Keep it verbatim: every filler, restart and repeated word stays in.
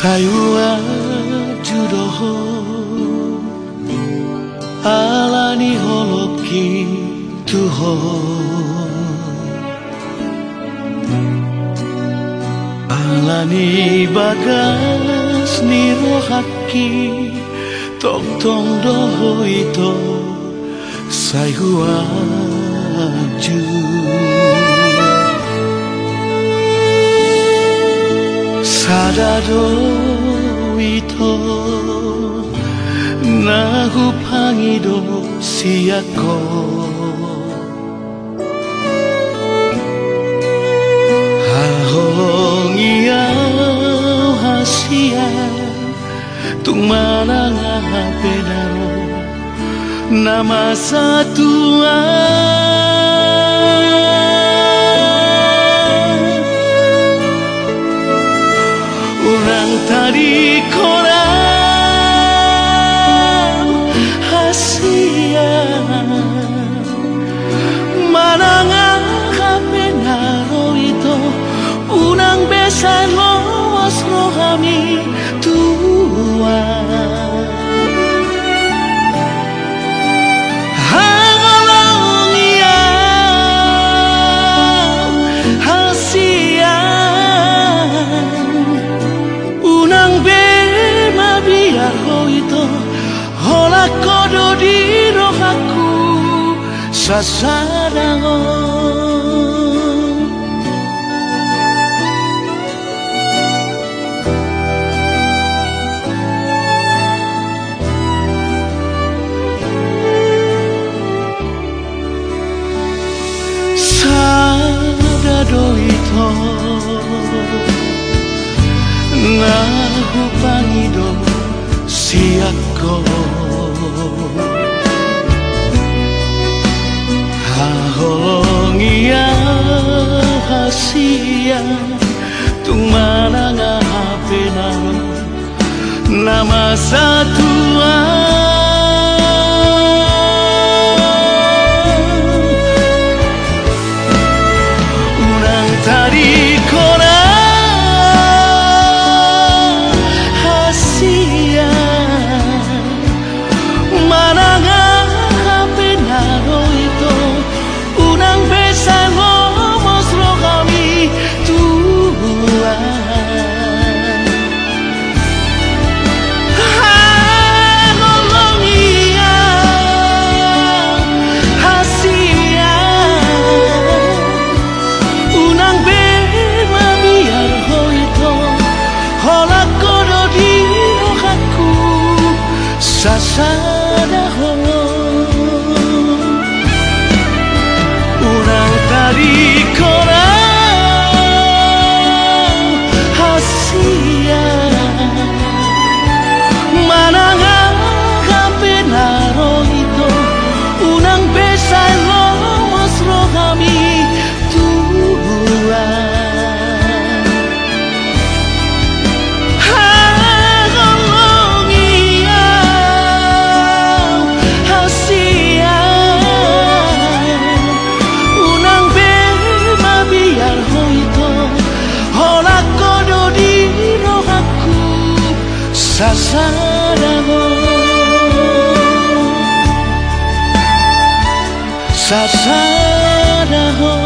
Sayua judoho alani holoki tuho alani bagas nirohaki tong tong doho ito sayua ju sadado ito nahupangido siyako hahong iyaw hasia tung mananga pedaro nama satuan orang tadi korang hasia mananga kapenaro itu unang besan loas rohami tua hangolong ia hasia unang bema biar ho itu hola kodo di rohaku sasarango sadado ito nahupangido siyako hahong iya hasia tung mananga penaro nama satuan unang tadi korang hasia mananga penaro itu unang besan ngomos lo kami tua hangolong iya hasia unang bema biar ho itu hola kodo di rohaku sasadaho unang tadi korang hasia mananga kapenaro itu unang besan lomos rohami tua hangolong iya hasia unang bema biar ho itu hola kodo di rohaku sasadaho sasadaho